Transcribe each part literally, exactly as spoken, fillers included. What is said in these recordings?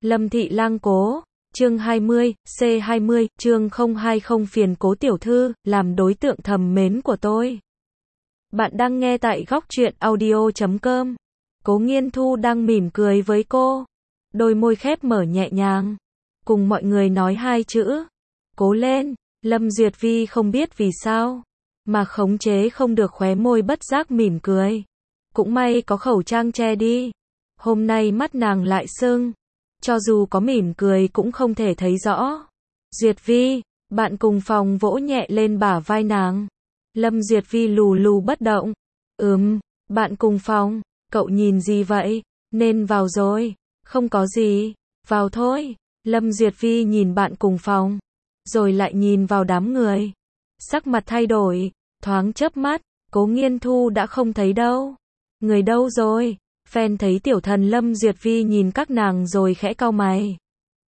Lâm Thị Lang Cố, chương hai mươi, C hai mươi, chương không hai không phiền Cố tiểu thư, làm đối tượng thầm mến của tôi. Bạn đang nghe tại góc truyện audio chấm com. Cố Nghiên Thu đang mỉm cười với cô. Đôi môi khép mở nhẹ nhàng. Cùng mọi người nói hai chữ. Cố lên. Lâm Duyệt Vi không biết vì sao. Mà khống chế không được khóe môi bất giác mỉm cười. Cũng may có khẩu trang che đi. Hôm nay mắt nàng lại sưng. Cho dù có mỉm cười cũng không thể thấy rõ. Duyệt Vi, bạn cùng phòng vỗ nhẹ lên bả vai nàng. Lâm Duyệt Vi lù lù bất động. Ừm, bạn cùng phòng, cậu nhìn gì vậy? Nên vào rồi. Không có gì, vào thôi. Lâm Duyệt Vi nhìn bạn cùng phòng, rồi lại nhìn vào đám người. Sắc mặt thay đổi, thoáng chớp mắt, Cố Nghiên Thu đã không thấy đâu. Người đâu rồi? Fan thấy tiểu thần Lâm Duyệt Vi nhìn các nàng rồi khẽ cau mày.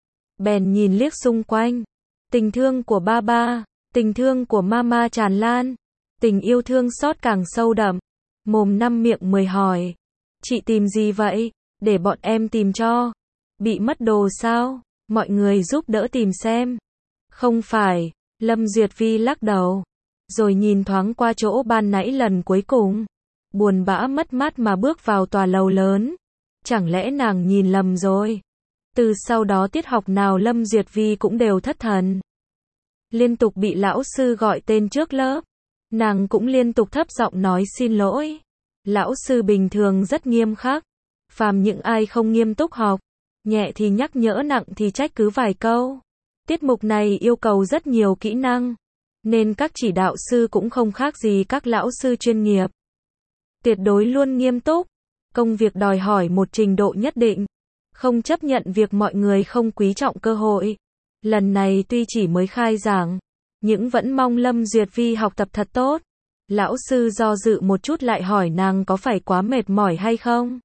Bèn nhìn liếc xung quanh. Tình thương của ba ba, tình thương của mama tràn lan, tình yêu thương xót càng sâu đậm. Mồm năm miệng mười hỏi. Chị tìm gì vậy? Để bọn em tìm cho. Bị mất đồ sao? Mọi người giúp đỡ tìm xem. Không phải. Lâm Duyệt Vi lắc đầu. Rồi nhìn thoáng qua chỗ ban nãy lần cuối cùng. Buồn bã mất mát mà bước vào tòa lầu lớn. Chẳng lẽ nàng nhìn lầm rồi? Từ sau đó tiết học nào Lâm Duyệt Vi cũng đều thất thần. Liên tục bị lão sư gọi tên trước lớp. Nàng cũng liên tục thấp giọng nói xin lỗi. Lão sư bình thường rất nghiêm khắc. Phàm những ai không nghiêm túc học, nhẹ thì nhắc nhở, nặng thì trách cứ vài câu. Tiết mục này yêu cầu rất nhiều kỹ năng, nên các chỉ đạo sư cũng không khác gì các lão sư chuyên nghiệp. Tuyệt đối luôn nghiêm túc. Công việc đòi hỏi một trình độ nhất định. Không chấp nhận việc mọi người không quý trọng cơ hội. Lần này tuy chỉ mới khai giảng, nhưng vẫn mong Lâm Duyệt Vi học tập thật tốt. Lão sư do dự một chút lại hỏi nàng có phải quá mệt mỏi hay không?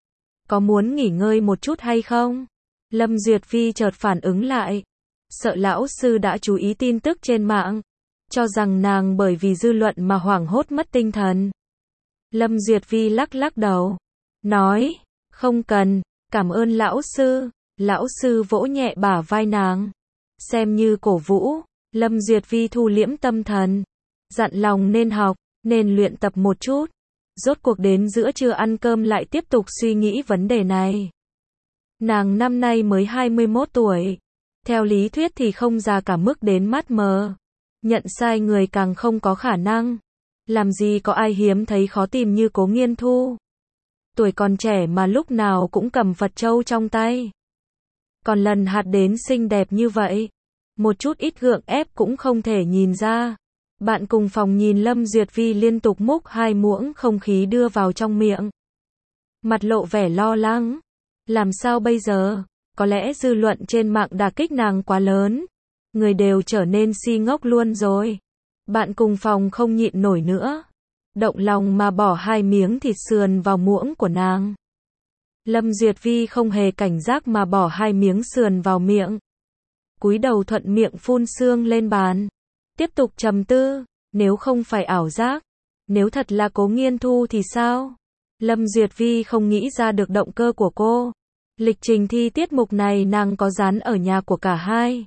Có muốn nghỉ ngơi một chút hay không? Lâm Duyệt Vi chợt phản ứng lại. Sợ lão sư đã chú ý tin tức trên mạng, cho rằng nàng bởi vì dư luận mà hoảng hốt mất tinh thần. Lâm Duyệt Vi lắc lắc đầu. Nói, không cần, cảm ơn lão sư. Lão sư vỗ nhẹ bả vai nàng. Xem như cổ vũ. Lâm Duyệt Vi thu liễm tâm thần. Dặn lòng nên học, nên luyện tập một chút. Rốt cuộc đến giữa trưa ăn cơm lại tiếp tục suy nghĩ vấn đề này. Nàng năm nay mới hai mươi mốt tuổi. Theo lý thuyết thì không già cả mức đến mắt mờ. Nhận sai người càng không có khả năng. Làm gì có ai hiếm thấy khó tìm như Cố Nghiên Thu. Tuổi còn trẻ mà lúc nào cũng cầm Phật châu trong tay. Còn lần hạt đến xinh đẹp như vậy. Một chút ít gượng ép cũng không thể nhìn ra. Bạn cùng phòng nhìn Lâm Duyệt Vi liên tục múc hai muỗng không khí đưa vào trong miệng. Mặt lộ vẻ lo lắng. Làm sao bây giờ? Có lẽ dư luận trên mạng đả kích nàng quá lớn. Người đều trở nên si ngốc luôn rồi. Bạn cùng phòng không nhịn nổi nữa. Động lòng mà bỏ hai miếng thịt sườn vào muỗng của nàng. Lâm Duyệt Vi không hề cảnh giác mà bỏ hai miếng sườn vào miệng. Cúi đầu thuận miệng phun sương lên bàn. Tiếp tục trầm tư, nếu không phải ảo giác, nếu thật là Cố Nghiên Thu thì sao? Lâm Duyệt Vi không nghĩ ra được động cơ của cô. Lịch trình thi tiết mục này nàng có dán ở nhà của cả hai.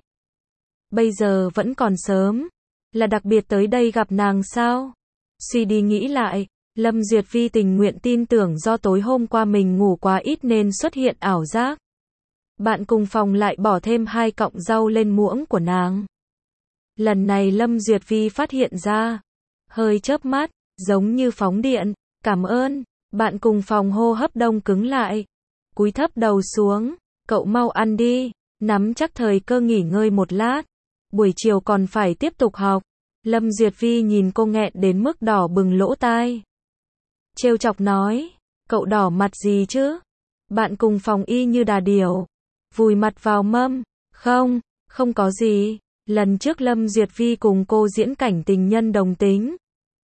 Bây giờ vẫn còn sớm, là đặc biệt tới đây gặp nàng sao? Suy đi nghĩ lại, Lâm Duyệt Vi tình nguyện tin tưởng do tối hôm qua mình ngủ quá ít nên xuất hiện ảo giác. Bạn cùng phòng lại bỏ thêm hai cọng rau lên muỗng của nàng. Lần này Lâm Duyệt Vi phát hiện ra, hơi chớp mắt, giống như phóng điện. Cảm ơn. Bạn cùng phòng hô hấp đông cứng lại. Cúi thấp đầu xuống. Cậu mau ăn đi. Nắm chắc thời cơ nghỉ ngơi một lát. Buổi chiều còn phải tiếp tục học. Lâm Duyệt Vi nhìn cô nghẹn đến mức đỏ bừng lỗ tai. Trêu chọc nói. Cậu đỏ mặt gì chứ? Bạn cùng phòng y như đà điểu. Vùi mặt vào mâm. Không, không có gì. Lần trước Lâm Duyệt Vi cùng cô diễn cảnh tình nhân đồng tính.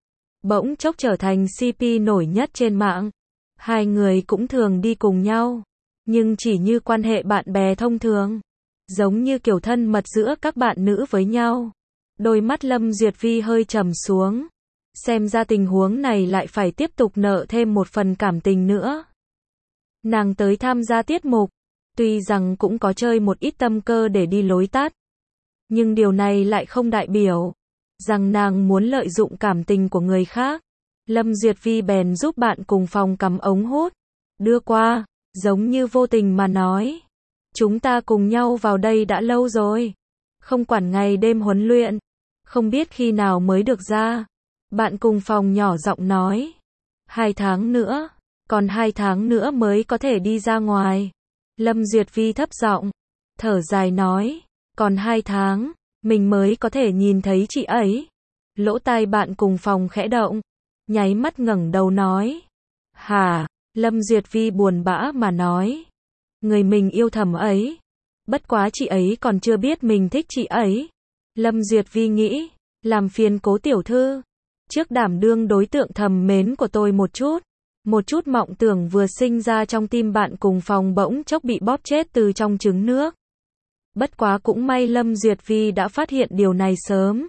Bỗng chốc trở thành xê pê nổi nhất trên mạng. Hai người cũng thường đi cùng nhau. Nhưng chỉ như quan hệ bạn bè thông thường. Giống như kiểu thân mật giữa các bạn nữ với nhau. Đôi mắt Lâm Duyệt Vi hơi trầm xuống. Xem ra tình huống này lại phải tiếp tục nợ thêm một phần cảm tình nữa. Nàng tới tham gia tiết mục. Tuy rằng cũng có chơi một ít tâm cơ để đi lối tắt, nhưng điều này lại không đại biểu rằng nàng muốn lợi dụng cảm tình của người khác. Lâm Duyệt Vi bèn giúp bạn cùng phòng cắm ống hút, đưa qua, giống như vô tình mà nói. Chúng ta cùng nhau vào đây đã lâu rồi, không quản ngày đêm huấn luyện, không biết khi nào mới được ra. Bạn cùng phòng nhỏ giọng nói. Hai tháng nữa, còn hai tháng nữa mới có thể đi ra ngoài. Lâm Duyệt Vi thấp giọng, thở dài nói, còn hai tháng, mình mới có thể nhìn thấy chị ấy. Lỗ tai bạn cùng phòng khẽ động, nháy mắt ngẩng đầu nói. Hả? Lâm Duyệt Vi buồn bã mà nói. Người mình yêu thầm ấy. Bất quá chị ấy còn chưa biết mình thích chị ấy. Lâm Duyệt Vi nghĩ, làm phiền Cố tiểu thư. Trước đảm đương đối tượng thầm mến của tôi một chút. Một chút mộng tưởng vừa sinh ra trong tim bạn cùng phòng bỗng chốc bị bóp chết từ trong trứng nước. Bất quá cũng may Lâm Duyệt Vi đã phát hiện điều này sớm.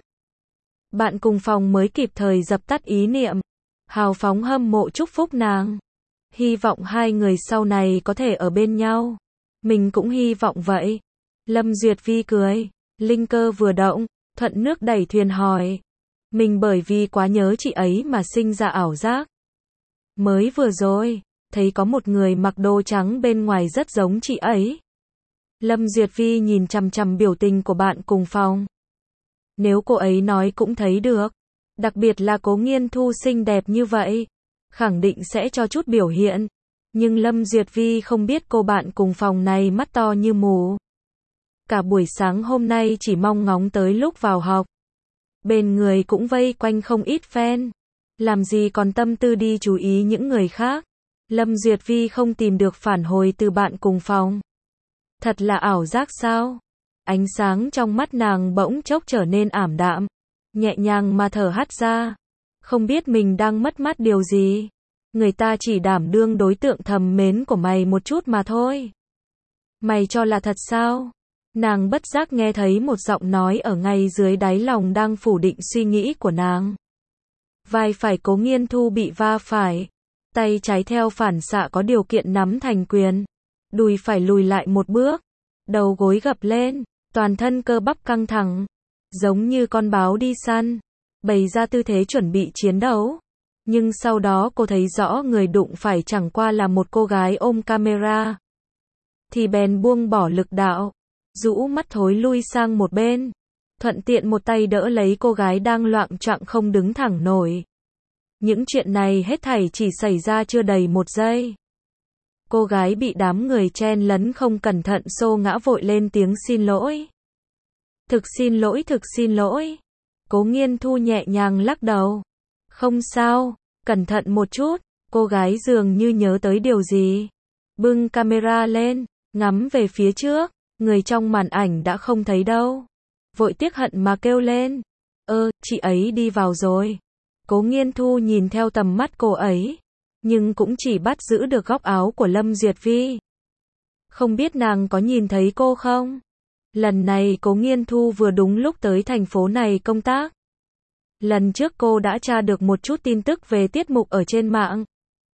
Bạn cùng phòng mới kịp thời dập tắt ý niệm, hào phóng hâm mộ chúc phúc nàng. Hy vọng hai người sau này có thể ở bên nhau. Mình cũng hy vọng vậy. Lâm Duyệt Vi cười, linh cơ vừa động, thuận nước đẩy thuyền hỏi. Mình bởi vì quá nhớ chị ấy mà sinh ra ảo giác. Mới vừa rồi, thấy có một người mặc đồ trắng bên ngoài rất giống chị ấy. Lâm Duyệt Vi nhìn chằm chằm biểu tình của bạn cùng phòng. Nếu cô ấy nói cũng thấy được, đặc biệt là Cố Nghiên Thu xinh đẹp như vậy, khẳng định sẽ cho chút biểu hiện. Nhưng Lâm Duyệt Vi không biết cô bạn cùng phòng này mắt to như mù. Cả buổi sáng hôm nay chỉ mong ngóng tới lúc vào học. Bên người cũng vây quanh không ít fan. Làm gì còn tâm tư đi chú ý những người khác. Lâm Duyệt Vi không tìm được phản hồi từ bạn cùng phòng. Thật là ảo giác sao? Ánh sáng trong mắt nàng bỗng chốc trở nên ảm đạm. Nhẹ nhàng mà thở hắt ra. Không biết mình đang mất mát điều gì. Người ta chỉ đảm đương đối tượng thầm mến của mày một chút mà thôi. Mày cho là thật sao? Nàng bất giác nghe thấy một giọng nói ở ngay dưới đáy lòng đang phủ định suy nghĩ của nàng. Vai phải Cố Nghiên Thu bị va phải. Tay trái theo phản xạ có điều kiện nắm thành quyền. Đùi phải lùi lại một bước. Đầu gối gập lên. Toàn thân cơ bắp căng thẳng. Giống như con báo đi săn. Bày ra tư thế chuẩn bị chiến đấu. Nhưng sau đó cô thấy rõ người đụng phải chẳng qua là một cô gái ôm camera. Thì bèn buông bỏ lực đạo. Rũ mắt thối lui sang một bên. Thuận tiện một tay đỡ lấy cô gái đang loạng choạng không đứng thẳng nổi. Những chuyện này hết thảy chỉ xảy ra chưa đầy một giây. Cô gái bị đám người chen lấn không cẩn thận xô ngã vội lên tiếng xin lỗi. Thực xin lỗi, thực xin lỗi. Cố Nghiên Thu nhẹ nhàng lắc đầu. Không sao, cẩn thận một chút. Cô gái dường như nhớ tới điều gì. Bưng camera lên, ngắm về phía trước. Người trong màn ảnh đã không thấy đâu. Vội tiếc hận mà kêu lên. Ơ, chị ấy đi vào rồi. Cố Nghiên Thu nhìn theo tầm mắt cô ấy. Nhưng cũng chỉ bắt giữ được góc áo của Lâm Duyệt Vi. Không biết nàng có nhìn thấy cô không? Lần này Cố Nghiên Thu vừa đúng lúc tới thành phố này công tác. Lần trước cô đã tra được một chút tin tức về tiết mục ở trên mạng.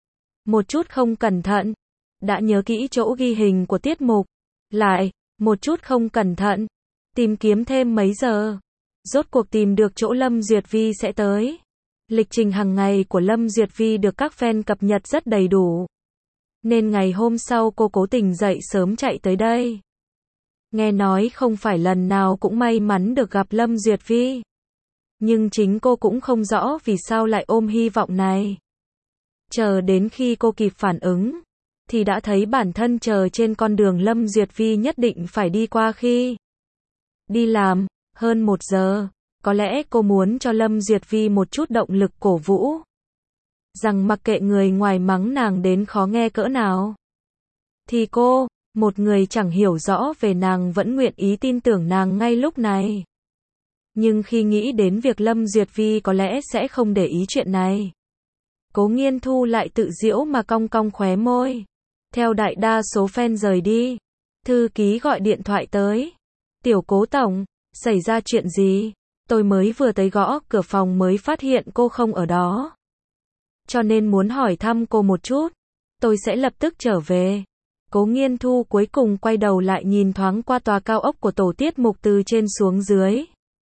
Một chút không cẩn thận. Đã nhớ kỹ chỗ ghi hình của tiết mục. Lại, một chút không cẩn thận. Tìm kiếm thêm mấy giờ. Rốt cuộc tìm được chỗ Lâm Duyệt Vi sẽ tới. Lịch trình hàng ngày của Lâm Duyệt Vi được các fan cập nhật rất đầy đủ. Nên ngày hôm sau cô cố tình dậy sớm chạy tới đây. Nghe nói không phải lần nào cũng may mắn được gặp Lâm Duyệt Vi. Nhưng chính cô cũng không rõ vì sao lại ôm hy vọng này. Chờ đến khi cô kịp phản ứng, thì đã thấy bản thân chờ trên con đường Lâm Duyệt Vi nhất định phải đi qua khi đi làm, hơn một giờ. Có lẽ cô muốn cho Lâm Duyệt Vi một chút động lực cổ vũ. Rằng mặc kệ người ngoài mắng nàng đến khó nghe cỡ nào. Thì cô, một người chẳng hiểu rõ về nàng vẫn nguyện ý tin tưởng nàng ngay lúc này. Nhưng khi nghĩ đến việc Lâm Duyệt Vi có lẽ sẽ không để ý chuyện này. Cố Nghiên Thu lại tự giễu mà cong cong khóe môi. Theo đại đa số fan rời đi. Thư ký gọi điện thoại tới. Tiểu Cố tổng, xảy ra chuyện gì? Tôi mới vừa tới gõ cửa phòng mới phát hiện cô không ở đó. Cho nên muốn hỏi thăm cô một chút. Tôi sẽ lập tức trở về. Cố Nghiên Thu cuối cùng quay đầu lại nhìn thoáng qua tòa cao ốc của tổ tiết mục từ trên xuống dưới.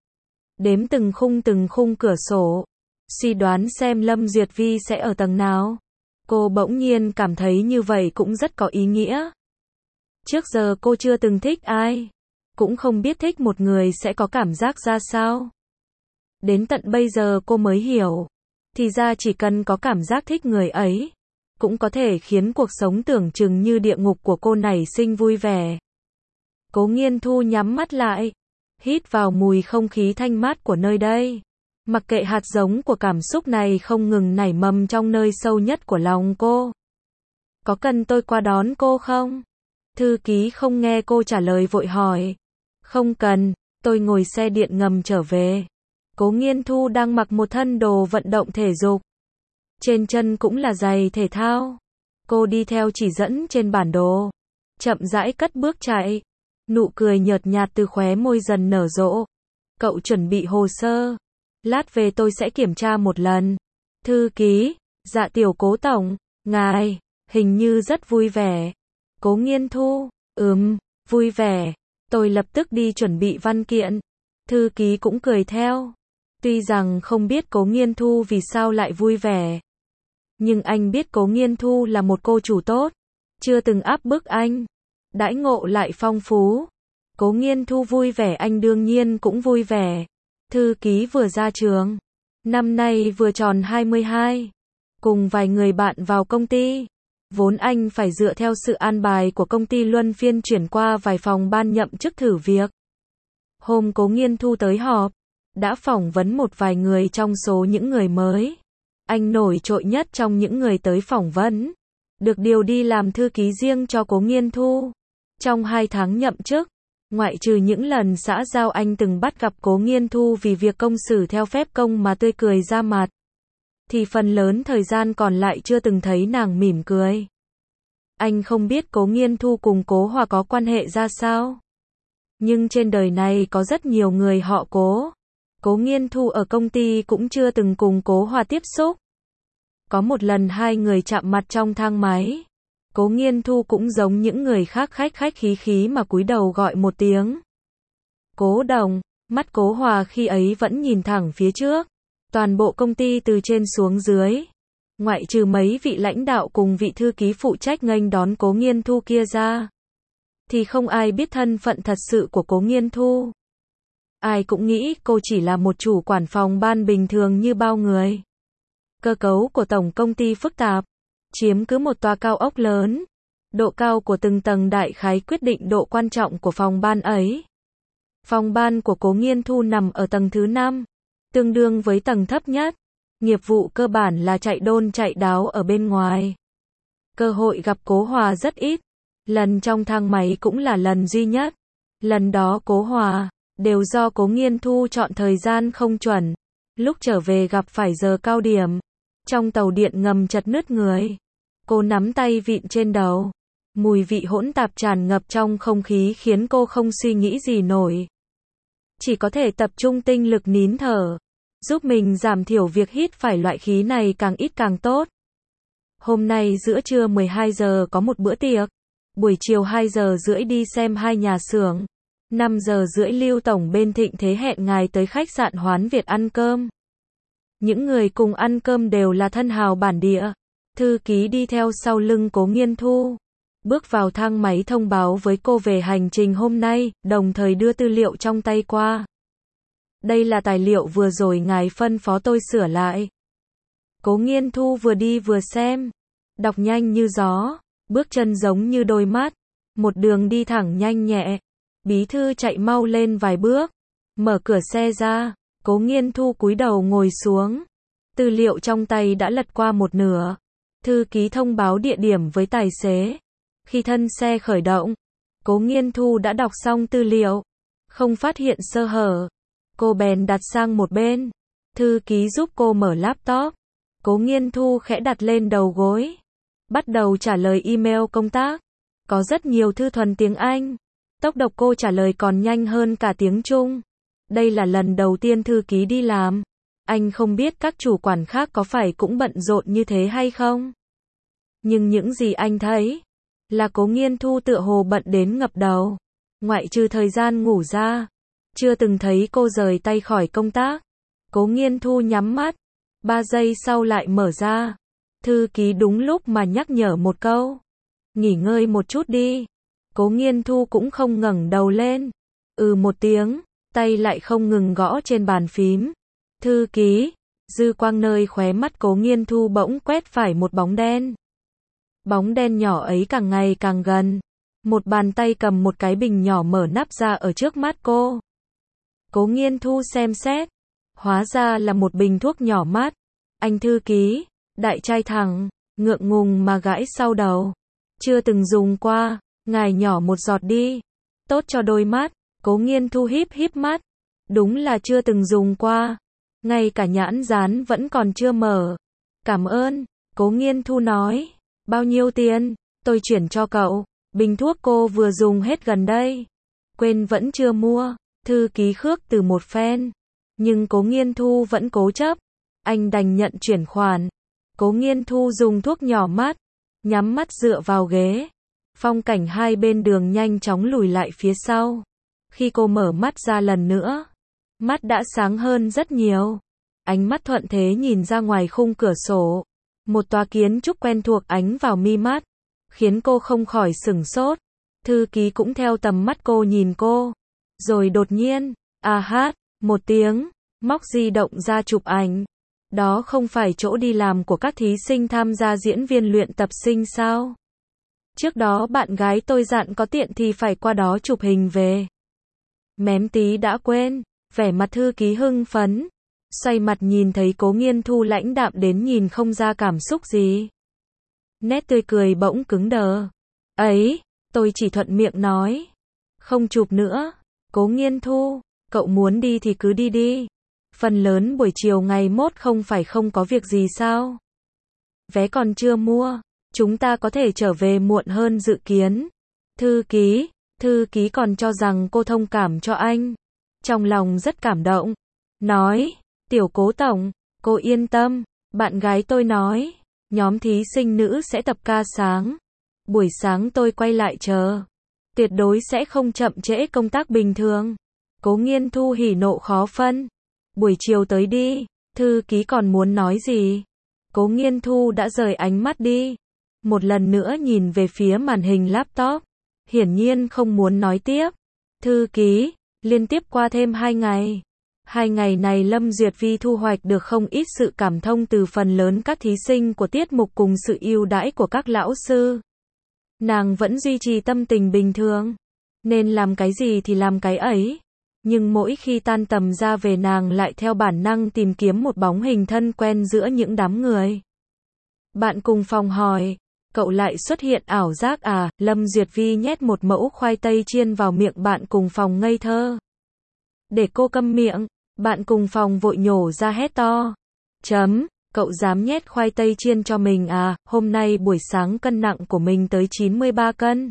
Đếm từng khung từng khung cửa sổ. Suy đoán xem Lâm Duyệt Vi sẽ ở tầng nào. Cô bỗng nhiên cảm thấy như vậy cũng rất có ý nghĩa. Trước giờ cô chưa từng thích ai. Cũng không biết thích một người sẽ có cảm giác ra sao. Đến tận bây giờ cô mới hiểu. Thì ra chỉ cần có cảm giác thích người ấy, cũng có thể khiến cuộc sống tưởng chừng như địa ngục của cô nảy sinh vui vẻ. Cố Nghiên Thu nhắm mắt lại, hít vào mùi không khí thanh mát của nơi đây. Mặc kệ hạt giống của cảm xúc này không ngừng nảy mầm trong nơi sâu nhất của lòng cô. Có cần tôi qua đón cô không? Thư ký không nghe cô trả lời vội hỏi. Không cần, tôi ngồi xe điện ngầm trở về. Cố Nghiên Thu đang mặc một thân đồ vận động thể dục. Trên chân cũng là giày thể thao. Cô đi theo chỉ dẫn trên bản đồ. Chậm rãi cất bước chạy. Nụ cười nhợt nhạt từ khóe môi dần nở rộ. Cậu chuẩn bị hồ sơ. Lát về tôi sẽ kiểm tra một lần. Thư ký, dạ tiểu Cố tổng, ngài, hình như rất vui vẻ. Cố Nghiên Thu, ừm, vui vẻ. Tôi lập tức đi chuẩn bị văn kiện. Thư ký cũng cười theo. Tuy rằng không biết Cố Nghiên Thu vì sao lại vui vẻ. Nhưng anh biết Cố Nghiên Thu là một cô chủ tốt. Chưa từng áp bức anh. Đãi ngộ lại phong phú. Cố Nghiên Thu vui vẻ anh đương nhiên cũng vui vẻ. Thư ký vừa ra trường. Năm nay vừa tròn hai mươi hai. Cùng vài người bạn vào công ty. Vốn anh phải dựa theo sự an bài của công ty luân phiên chuyển qua vài phòng ban nhậm chức thử việc. Hôm Cố Nghiên Thu tới họp, đã phỏng vấn một vài người trong số những người mới. Anh nổi trội nhất trong những người tới phỏng vấn. Được điều đi làm thư ký riêng cho Cố Nghiên Thu. Trong hai tháng nhậm chức, ngoại trừ những lần xã giao anh từng bắt gặp Cố Nghiên Thu vì việc công xử theo phép công mà tươi cười ra mặt. Thì phần lớn thời gian còn lại chưa từng thấy nàng mỉm cười. Anh không biết Cố Nghiên Thu cùng Cố Hòa có quan hệ ra sao. Nhưng trên đời này có rất nhiều người họ Cố. Cố Nghiên Thu ở công ty cũng chưa từng cùng Cố Hòa tiếp xúc. Có một lần hai người chạm mặt trong thang máy. Cố Nghiên Thu cũng giống những người khác khách khách khí khí mà cúi đầu gọi một tiếng. Cố đồng, mắt Cố Hòa khi ấy vẫn nhìn thẳng phía trước. Toàn bộ công ty từ trên xuống dưới, ngoại trừ mấy vị lãnh đạo cùng vị thư ký phụ trách nghênh đón Cố Nghiên Thu kia ra, thì không ai biết thân phận thật sự của Cố Nghiên Thu. Ai cũng nghĩ cô chỉ là một chủ quản phòng ban bình thường như bao người. Cơ cấu của tổng công ty phức tạp, chiếm cứ một tòa cao ốc lớn. Độ cao của từng tầng đại khái quyết định độ quan trọng của phòng ban ấy. Phòng ban của Cố Nghiên Thu nằm ở tầng thứ năm, tương đương với tầng thấp nhất. Nghiệp vụ cơ bản là chạy đôn chạy đáo ở bên ngoài. Cơ hội gặp Cố Hòa rất ít. Lần trong thang máy cũng là lần duy nhất. Lần đó Cố Hòa, đều do Cố Nghiên Thu chọn thời gian không chuẩn. Lúc trở về gặp phải giờ cao điểm. Trong tàu điện ngầm chật nứt người. Cô nắm tay vịn trên đầu. Mùi vị hỗn tạp tràn ngập trong không khí khiến cô không suy nghĩ gì nổi. Chỉ có thể tập trung tinh lực nín thở. Giúp mình giảm thiểu việc hít phải loại khí này càng ít càng tốt. Hôm nay giữa trưa mười hai giờ có một bữa tiệc. Buổi chiều hai giờ rưỡi đi xem hai nhà xưởng. năm giờ rưỡi Lưu Tổng bên Thịnh Thế hẹn ngài tới khách sạn Hoán Việt ăn cơm. Những người cùng ăn cơm đều là thân hào bản địa. Thư ký đi theo sau lưng Cố Nghiên Thu. Bước vào thang máy thông báo với cô về hành trình hôm nay, đồng thời đưa tư liệu trong tay qua. Đây là tài liệu vừa rồi ngài phân phó tôi sửa lại. Cố Nghiên Thu vừa đi vừa xem. Đọc nhanh như gió, bước chân giống như đôi mắt. Một đường đi thẳng nhanh nhẹ. Bí thư chạy mau lên vài bước. Mở cửa xe ra, Cố Nghiên Thu cúi đầu ngồi xuống. Tư liệu trong tay đã lật qua một nửa. Thư ký thông báo địa điểm với tài xế. Khi thân xe khởi động, Cố Nghiên Thu đã đọc xong tư liệu. Không phát hiện sơ hở. Cô bèn đặt sang một bên. Thư ký giúp cô mở laptop. Cố Nghiên Thu khẽ đặt lên đầu gối. Bắt đầu trả lời email công tác. Có rất nhiều thư thuần tiếng Anh. Tốc độ cô trả lời còn nhanh hơn cả tiếng Trung. Đây là lần đầu tiên thư ký đi làm. Anh không biết các chủ quản khác có phải cũng bận rộn như thế hay không. Nhưng những gì anh thấy Là Cố Nghiên Thu tựa hồ bận đến ngập đầu. Ngoại trừ thời gian ngủ ra, chưa từng thấy cô rời tay khỏi công tác. Cố Nghiên Thu nhắm mắt, ba giây sau lại mở ra. Thư ký đúng lúc mà nhắc nhở một câu. Nghỉ ngơi một chút đi. Cố Nghiên Thu cũng không ngẩng đầu lên. Ừ một tiếng, tay lại không ngừng gõ trên bàn phím. Thư ký, dư quang nơi khóe mắt Cố Nghiên Thu bỗng quét phải một bóng đen. Bóng đen nhỏ ấy càng ngày càng gần. Một bàn tay cầm một cái bình nhỏ mở nắp ra ở trước mắt cô. Cố Nghiên Thu xem xét. Hóa ra là một bình thuốc nhỏ mát. Anh thư ký, đại trai thẳng, ngượng ngùng mà gãi sau đầu. Chưa từng dùng qua, ngài nhỏ một giọt đi. Tốt cho đôi mắt. Cố Nghiên Thu híp híp mắt. Đúng là chưa từng dùng qua. Ngay cả nhãn dán vẫn còn chưa mở. Cảm ơn, Cố Nghiên Thu nói. Bao nhiêu tiền? Tôi chuyển cho cậu. Bình thuốc cô vừa dùng hết gần đây. Quên vẫn chưa mua. Thư ký khước từ một phen. Nhưng Cố Nghiên Thu vẫn cố chấp. Anh đành nhận chuyển khoản. Cố Nghiên Thu dùng thuốc nhỏ mắt. Nhắm mắt dựa vào ghế. Phong cảnh hai bên đường nhanh chóng lùi lại phía sau. Khi cô mở mắt ra lần nữa, mắt đã sáng hơn rất nhiều. Ánh mắt thuận thế nhìn ra ngoài khung cửa sổ. Một tòa kiến trúc quen thuộc ánh vào mi mắt, khiến cô không khỏi sửng sốt. Thư ký cũng theo tầm mắt cô nhìn cô. Rồi đột nhiên, à hát, một tiếng, móc di động ra chụp ảnh. Đó không phải chỗ đi làm của các thí sinh tham gia diễn viên luyện tập sinh sao? Trước đó bạn gái tôi dặn có tiện thì phải qua đó chụp hình về. Mém tí đã quên, vẻ mặt thư ký hưng phấn. Xoay mặt nhìn thấy Cố Nghiên Thu lãnh đạm đến nhìn không ra cảm xúc gì. Nét tươi cười bỗng cứng đờ. Ấy, tôi chỉ thuận miệng nói. Không chụp nữa. Cố Nghiên Thu, cậu muốn đi thì cứ đi đi. Phần lớn buổi chiều ngày mốt không phải không có việc gì sao? Vé còn chưa mua, chúng ta có thể trở về muộn hơn dự kiến. Thư ký, thư ký còn cho rằng cô thông cảm cho anh. Trong lòng rất cảm động. Nói, tiểu Cố tổng, cô yên tâm, bạn gái tôi nói, nhóm thí sinh nữ sẽ tập ca sáng. Buổi sáng tôi quay lại chờ. Tuyệt đối sẽ không chậm trễ công tác bình thường. Cố Nghiên Thu hỉ nộ khó phân. Buổi chiều tới đi. Thư ký còn muốn nói gì? Cố Nghiên Thu đã rời ánh mắt đi. Một lần nữa nhìn về phía màn hình laptop. Hiển nhiên không muốn nói tiếp. Thư ký, liên tiếp qua thêm hai ngày. Hai ngày này Lâm Duyệt Vi thu hoạch được không ít sự cảm thông từ phần lớn các thí sinh của tiết mục cùng sự ưu đãi của các lão sư. Nàng vẫn duy trì tâm tình bình thường. Nên làm cái gì thì làm cái ấy. Nhưng mỗi khi tan tầm ra về nàng lại theo bản năng tìm kiếm một bóng hình thân quen giữa những đám người. Bạn cùng phòng hỏi, cậu lại xuất hiện ảo giác à? Lâm Duyệt Vi nhét một mẫu khoai tây chiên vào miệng bạn cùng phòng ngây thơ. Để cô câm miệng, bạn cùng phòng vội nhổ ra hét to. Chấm, cậu dám nhét khoai tây chiên cho mình à? Hôm nay buổi sáng cân nặng của mình tới chín mươi ba cân.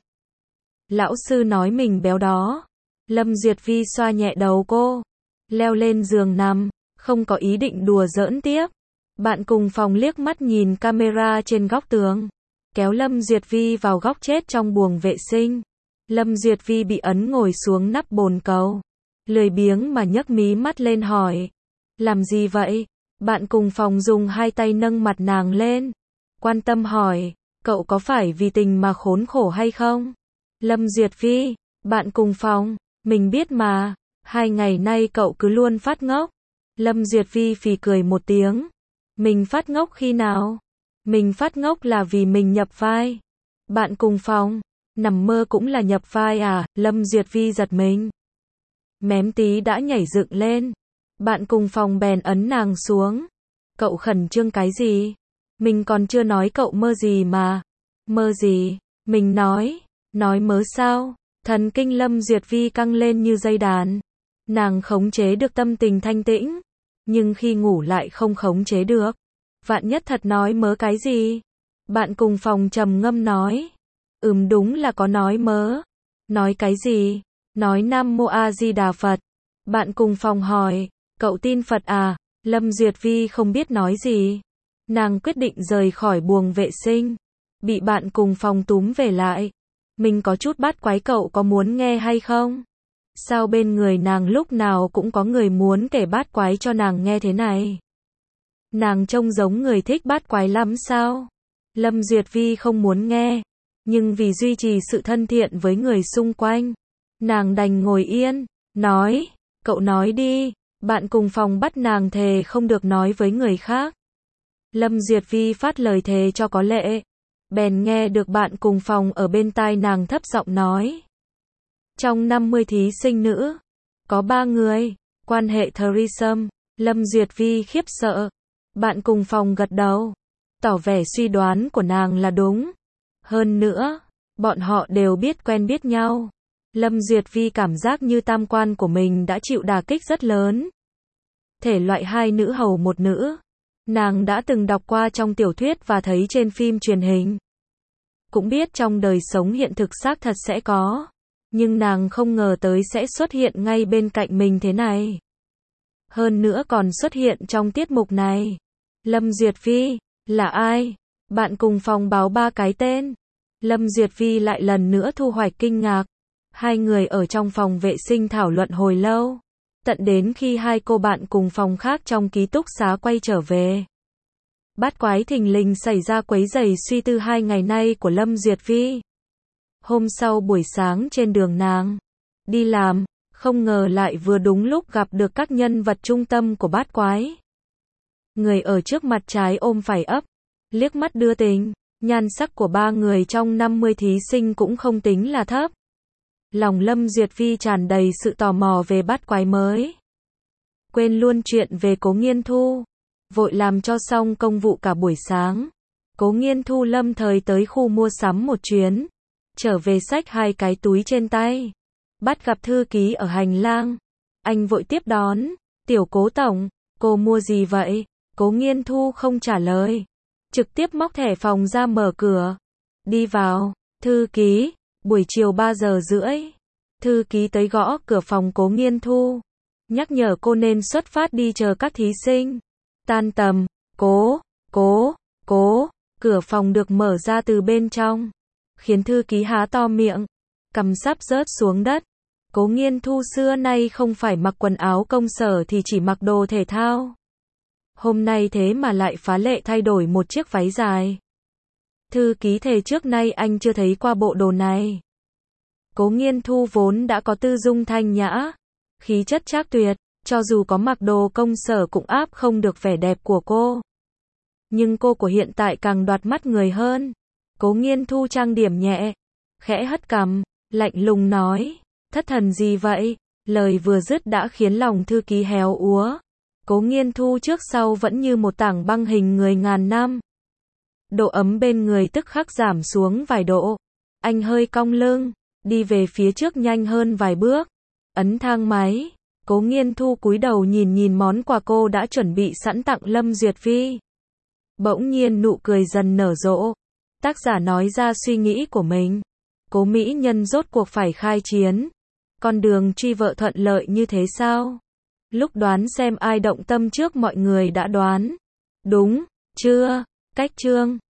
Lão sư nói mình béo đó. Lâm Duyệt Vi xoa nhẹ đầu cô, leo lên giường nằm, không có ý định đùa giỡn tiếp. Bạn cùng phòng liếc mắt nhìn camera trên góc tường, kéo Lâm Duyệt Vi vào góc chết trong buồng vệ sinh. Lâm Duyệt Vi bị ấn ngồi xuống nắp bồn cầu, lười biếng mà nhấc mí mắt lên hỏi, làm gì vậy? Bạn cùng phòng dùng hai tay nâng mặt nàng lên, quan tâm hỏi, cậu có phải vì tình mà khốn khổ hay không? Lâm Duyệt Vi, bạn cùng phòng, mình biết mà, hai ngày nay cậu cứ luôn phát ngốc. Lâm Duyệt Vi phì cười một tiếng. Mình phát ngốc khi nào? Mình phát ngốc là vì mình nhập vai. Bạn cùng phòng, nằm mơ cũng là nhập vai à? Lâm Duyệt Vi giật mình. Mém tí đã nhảy dựng lên. Bạn cùng phòng bèn ấn nàng xuống. Cậu khẩn trương cái gì? Mình còn chưa nói cậu mơ gì mà. Mơ gì? Mình nói. Nói mớ sao? Thần kinh Lâm Duyệt Vi căng lên như dây đàn. Nàng khống chế được tâm tình thanh tĩnh, nhưng khi ngủ lại không khống chế được. Vạn nhất thật nói mớ cái gì? Bạn cùng phòng trầm ngâm nói. Ừm đúng là có nói mớ. Nói cái gì? Nói Nam Mô A Di Đà Phật. Bạn cùng phòng hỏi, cậu tin Phật à? Lâm Duyệt Vi không biết nói gì. Nàng quyết định rời khỏi buồng vệ sinh. bị bạn cùng phòng túm về lại. Mình có chút bắt quái, cậu có muốn nghe hay không? Sao bên người nàng lúc nào cũng có người muốn kể bát quái cho nàng nghe thế này? Nàng trông giống người thích bát quái lắm sao? Lâm Duyệt Vi không muốn nghe, nhưng vì duy trì sự thân thiện với người xung quanh, nàng đành ngồi yên, nói, cậu nói đi. Bạn cùng phòng bắt nàng thề không được nói với người khác. Lâm Duyệt Vi phát lời thề cho có lệ, bèn nghe được bạn cùng phòng ở bên tai nàng thấp giọng nói. Trong năm mươi thí sinh nữ, có ba người, quan hệ threesome. Lâm Duyệt Vi khiếp sợ. Bạn cùng phòng gật đầu, tỏ vẻ suy đoán của nàng là đúng. Hơn nữa, bọn họ đều biết quen biết nhau. Lâm Duyệt Vi cảm giác như tam quan của mình đã chịu đả kích rất lớn. Thể loại hai nữ hầu một nữ, nàng đã từng đọc qua trong tiểu thuyết và thấy trên phim truyền hình. Cũng biết trong đời sống hiện thực xác thật sẽ có, nhưng nàng không ngờ tới sẽ xuất hiện ngay bên cạnh mình thế này. Hơn nữa còn xuất hiện trong tiết mục này. Lâm Duyệt Vi, là ai? Bạn cùng phòng báo ba cái tên. Lâm Duyệt Vi lại lần nữa thu hoạch kinh ngạc. Hai người ở trong phòng vệ sinh thảo luận hồi lâu, tận đến khi hai cô bạn cùng phòng khác trong ký túc xá quay trở về. Bát quái thình lình xảy ra quấy rầy suy tư hai ngày nay của Lâm Duyệt Vi. Hôm sau buổi sáng trên đường nàng đi làm, không ngờ lại vừa đúng lúc gặp được các nhân vật trung tâm của bát quái. Người ở trước mặt trái ôm phải ấp, liếc mắt đưa tình, nhan sắc của ba người trong năm mươi thí sinh cũng không tính là thấp. Lòng Lâm Duyệt Vi tràn đầy sự tò mò về bát quái mới. Quên luôn chuyện về Cố Nghiên Thu, vội làm cho xong công vụ cả buổi sáng. Cố Nghiên Thu lâm thời tới khu mua sắm một chuyến, trở về xách hai cái túi trên tay. Bắt gặp thư ký ở hành lang, anh vội tiếp đón. Tiểu Cố tổng, cô mua gì vậy? Cố Nghiên Thu không trả lời, trực tiếp móc thẻ phòng ra mở cửa. Đi vào. Thư ký. Buổi chiều ba giờ rưỡi, thư ký tới gõ cửa phòng Cố Nghiên Thu, nhắc nhở cô nên xuất phát đi chờ các thí sinh. Tan tầm, cố, cố, cố, cửa phòng được mở ra từ bên trong, khiến thư ký há to miệng, cằm sắp rớt xuống đất. Cố Nghiên Thu xưa nay không phải mặc quần áo công sở thì chỉ mặc đồ thể thao. Hôm nay thế mà lại phá lệ thay đổi một chiếc váy dài. Thư ký thề trước nay anh chưa thấy qua bộ đồ này. Cố Nghiên Thu vốn đã có tư dung thanh nhã, khí chất trác tuyệt, cho dù có mặc đồ công sở cũng áp không được vẻ đẹp của cô. Nhưng cô của hiện tại càng đoạt mắt người hơn. Cố Nghiên Thu trang điểm nhẹ, khẽ hất cằm, lạnh lùng nói, thất thần gì vậy? Lời vừa dứt đã khiến lòng thư ký héo úa. Cố Nghiên Thu trước sau vẫn như một tảng băng hình người ngàn năm. Độ ấm bên người tức khắc giảm xuống vài độ. Anh hơi cong lưng, đi về phía trước nhanh hơn vài bước. Ấn thang máy. Cố Nghiên Thu cúi đầu nhìn nhìn món quà cô đã chuẩn bị sẵn tặng Lâm Duyệt Vi. Bỗng nhiên nụ cười dần nở rộ. Tác giả nói ra suy nghĩ của mình. Cố mỹ nhân rốt cuộc phải khai chiến. Con đường truy vợ thuận lợi như thế sao? Lúc đoán xem ai động tâm trước mọi người đã đoán. Đúng, chưa? Cách chương